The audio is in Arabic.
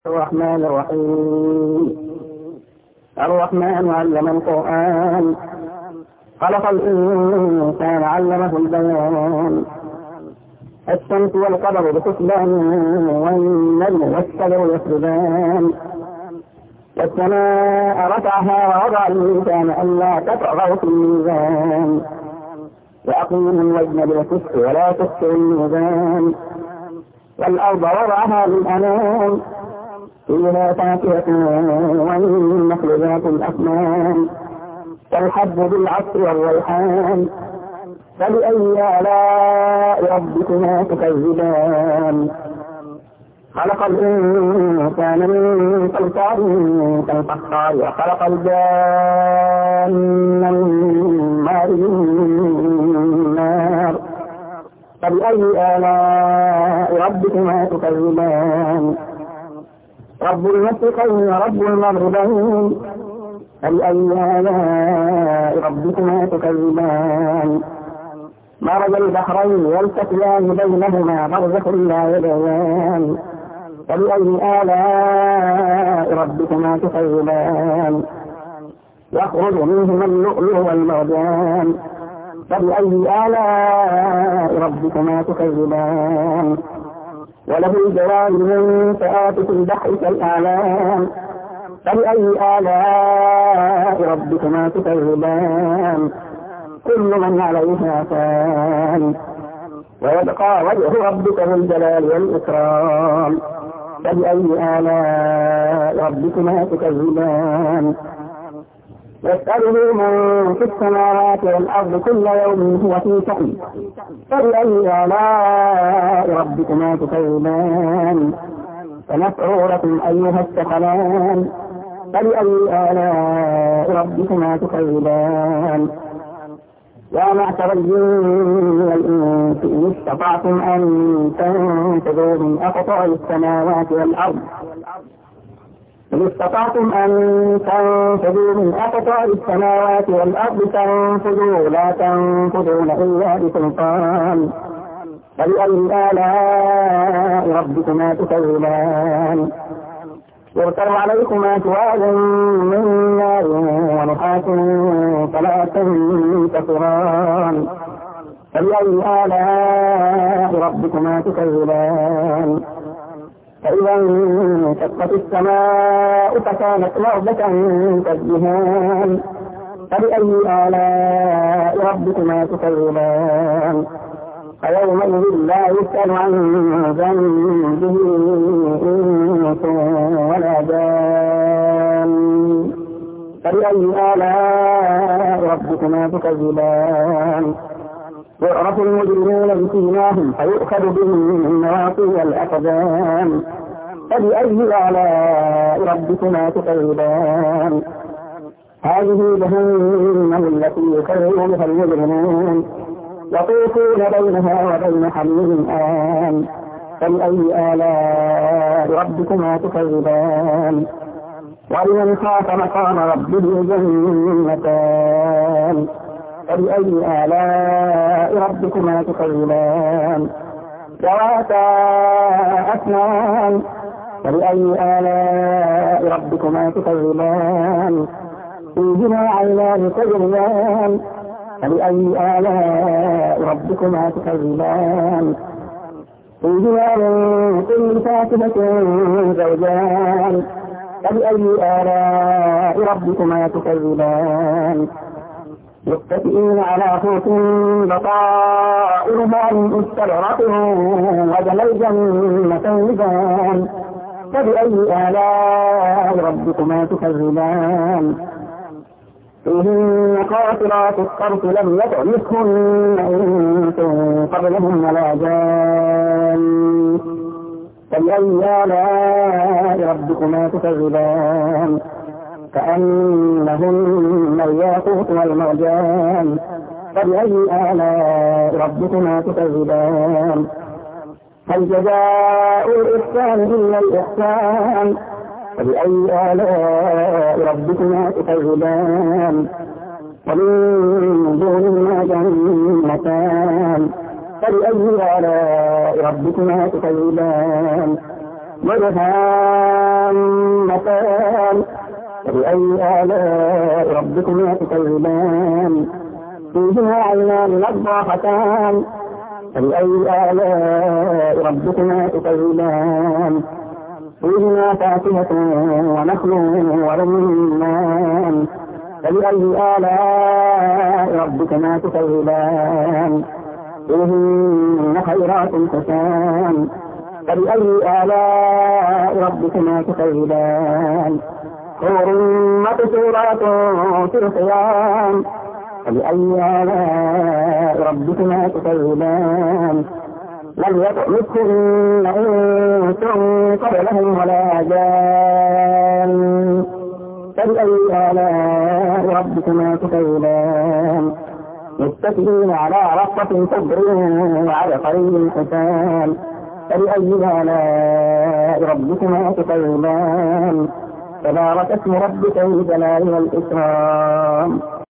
الرحمن الرحيم. الرحمن علم القرآن، خلق الإنسان علمه البيان. الشمس والقمر بحسبان، والنجم والشجر يسجدان. والسماء رفعها ووضع الميزان ألا تطغوا في الميزان، وأقيموا الوزن بالقسط ولا تخسروا الميزان. والأرض وضعها للأنام، فيها فاكهة والنخل ذات الأكمام، والحب بالعصر والريحان. فبأي آلاء ربكما تكذبان؟ خلق الإنسان من صلصال كالفخار، وخلق الجان من مارج من نار. فبأي آلاء ربكما تكذبان؟ رب المشرقين ورب المغربين، فبأي آلاء ربكما تكذبان؟ مرج البحرين يلتقيان بينهما برزخ لا يبغيان. فبأي آلاء ربكما تكذبان؟ يخرج منهما اللؤلؤ والمرجان. فبأي آلاء ربكما تكذبان؟ وله الجوار المنشآت في البحر كالأعلام. فبأي آلاء ربكما تكذبان؟ كل من عليها فان، ويبقى وجه ربك ذو الجلال والإكرام. فبأي آلاء ربكما تكذبان؟ يسأله من في السماوات والأرض كل يوم هو في شأن. فبأي آلاء ربكما تكذبان؟ فمسعورة أيها الثقلان. فبأي آلاء ربكما تكذبان؟ يا معشر الجن والإنس إن استطعتم أن تنفذوا من أقطار السماوات والأرض، إن استطعتم أن تنفذوا من أقطار السماوات والأرض تنفذوا لا تنفذون إلا بسلطان. فبأي آلاء ربكما تكذبان؟ يرسل عليكما شواظ من نار ونحاس فلا تنتصران. فبأي آلاء ربكما تكذبان؟ فإذا انشقت السماء فكانت وردة كالدهان. فبأي آلاء ربكما تكذبان؟ فيومئذ لا يسأل عن ذنبه إنس ولا جان. فبأي آلاء ربكما تكذبان؟ يعرف المجرمون بسيماهم فيؤخذ بالنواصي والأقدام. فبأي آلاء ربكما تكذبان؟ هذه جهنم التي يكذب بها المجرمون، يطوفون بينها وبين حميم آن. فبأي آلاء ربكما تكذبان؟ ولمن خاف مقام ربه جنتان. فبأي آلاء ربكما تكذبان؟ ذواتا أفنان. فبأي آلاء ربكما تكذبان؟ فيهما عينان تجريان. فبأي آلاء ربكما تكذبان؟ فيهما من كل فاكهة زوجان. فبأي آلاء ربكما تكذبان؟ متكئين على فرش بطائرها من استبرق وجنى الجنتين. فبأي آلاء ربكما تكذبان؟ فيهن قاصرات الطرف لم يطمثهن إنس قبلهم ولا جان. فبأي آلاء ربكما تكذبان؟ كأنهن الياقوت والمرجان. فبأي آلاء ربكما تكذبان؟ هل جزاء الإحسان إلا الإحسان؟ فبأي آلاء ربكما تكذبان؟ ومن دونهما جنتان. فبأي آلاء ربكما تكذبان؟ مدهامتان فبأي آلاء ربكما تكذبان فيهما عينان نضاختان فبأي آلاء ربكما تكذبان فيهما فاكهة ونخل ورمان فبأي آلاء ربكما تكذبان فيهن خيرات حسان فبأي آلاء ربكما تكذبان حور مقصورات في الخيام فبأي آلاء ربكما تكذبان لم يطمثهن إنس قبلهم ولا جان فبأي آلاء ربكما تكذبان متكئين على رصة خضر وعبقري حسان فبأي آلاء ربكما تكذبان تبارك اسم ربك ذي الجلال والإكرام